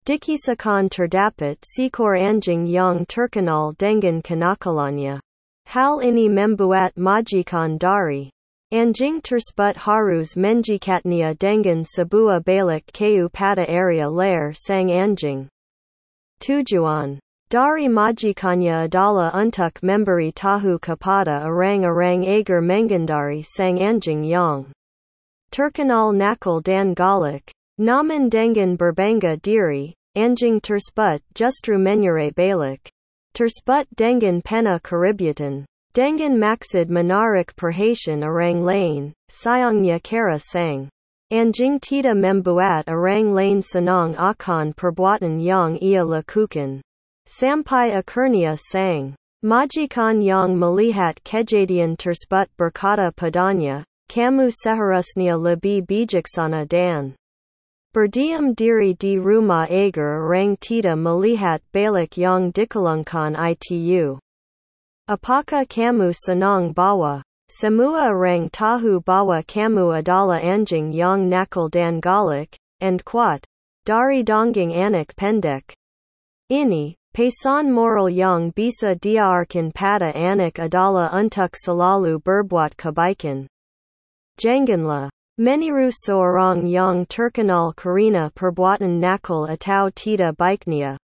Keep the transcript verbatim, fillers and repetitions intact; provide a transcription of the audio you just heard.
Dikisakan terdapat seekor anjing yang terkenal dengan kenakalannya. Hal ini membuat majikan dari anjing tersebut harus menjikatnya dengan sebuah balik kayu pada area leher sang anjing. Tujuan dari majikannya adalah untuk memberi tahu kepada orang-orang agar menghindari sang anjing yang terkenal nakal dan galak. Namun dengan berbangga diri, anjing tersebut justru menyerang balik tersebut dengan penuh keributan. Dengan maksud menarik perhatian orang lain, sayangnya cara sang anjing tidak membuat orang lain senang akan perbuatan yang ia lakukan. Sampai akhirnya sang majikan yang melihat kejadian tersebut berkata padanya, "Kamu seharusnya lebih bijaksana dan berdiam diri di rumah agar orang tidak melihat balik yang dikelangkan itu. Apakah kamu senang bahwa semua orang tahu bahwa kamu adalah anjing yang nakal dan galak, and kuat, dari dongeng anak pendek? Ini, pesan moral yang bisa diajarkan pada anak adalah untuk selalu berbuat kebaikan. Janganlah meniru seorang yang terkenal karena perbuatan nakal atau tidak baiknya.